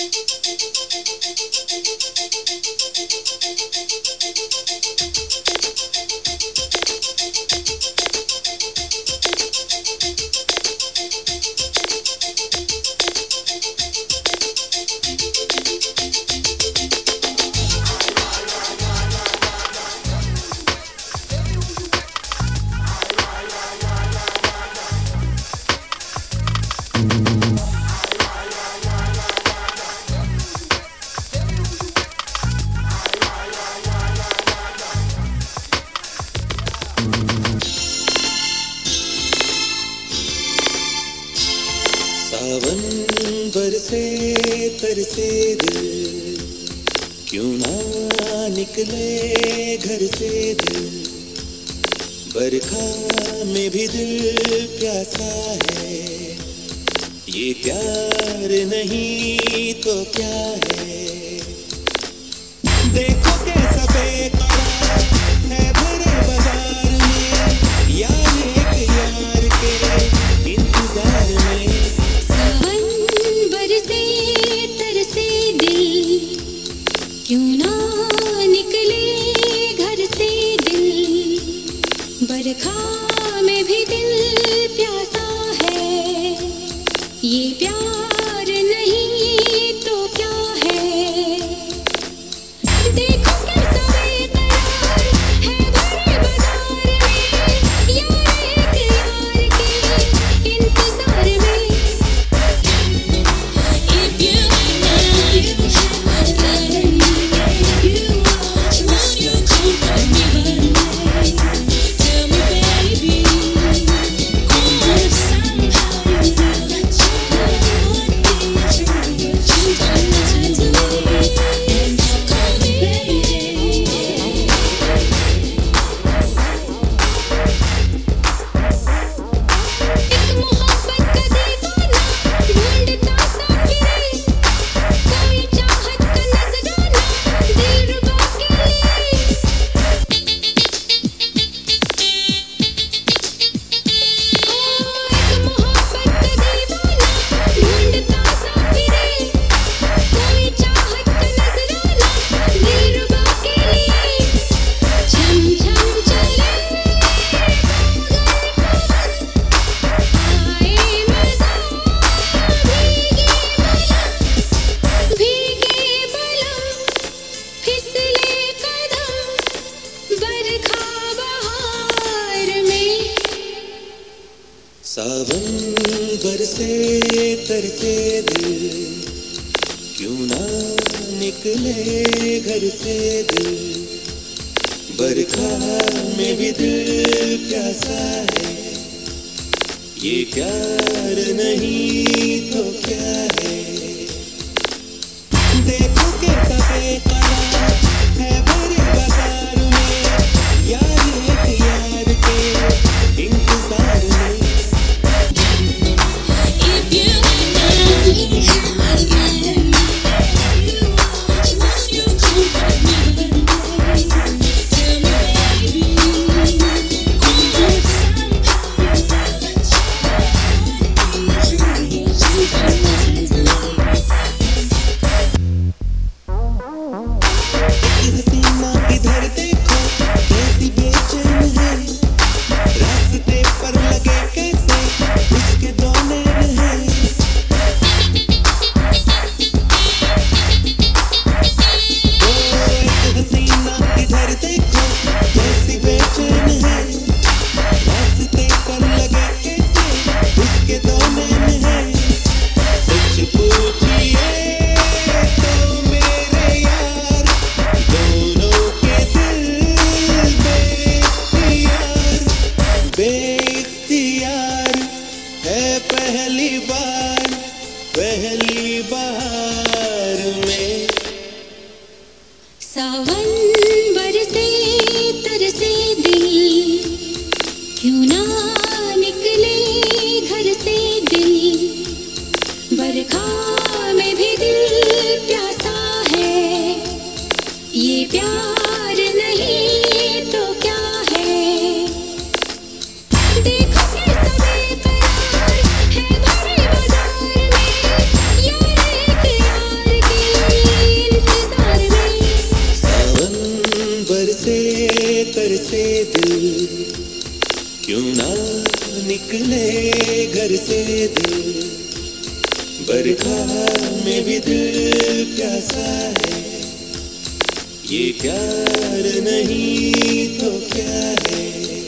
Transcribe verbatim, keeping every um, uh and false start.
सावन बरसे तरसे दिल, क्यों ना निकले घर से दिल। बरखा में भी दिल प्यासा है, ये प्यार नहीं तो क्या है। देखो कैसा बेकरार है भरे बाजार में, यार एक यार के इंतजार में। सावन बरसे तरसे दिल, क्यों ना निकले घर से दिल। बरखा में भी दिल प्यासा है, ये प्यार नहीं तो क्या है। देखो कैसा बेकरार है भरे बाजार में, यार एक यार के इंतजार में। If you know you have got me, you watch what you comfort me one day. Tell me baby, if somehow you feel that you would be true, you don't have to leave and call me baby. एक मोहब्बत का दीवाना ढूंढता सा फिरे, कोई चाहत का नजराना दिलरुबा के लिए। ओ एक मोहब्बत का दीवाना ढूंढता सा फिरे, कोई चाहत का नजराना दिलरुबा के लिए। झम झम चले आए मज़ा, भीगे बलम भीगे बलम, फिसले कदम बरखा बहार में। सावन बरसे तरसे दिल, क्यों ना निकले घर से दिल। बरखा में भी दिल प्यासा है, ये प्यार नहीं तो क्या है। देखो कैसा बेकरार है भरे बाजार में, यार एक यार के इंतजार में। If you know you have got me, you watch what you comfort me one day. Tell me baby, if somehow you feel that you would be true, you don't have to leave तन्हाई में भी दिल प्यासा है, ये प्यार नहीं तो क्या है।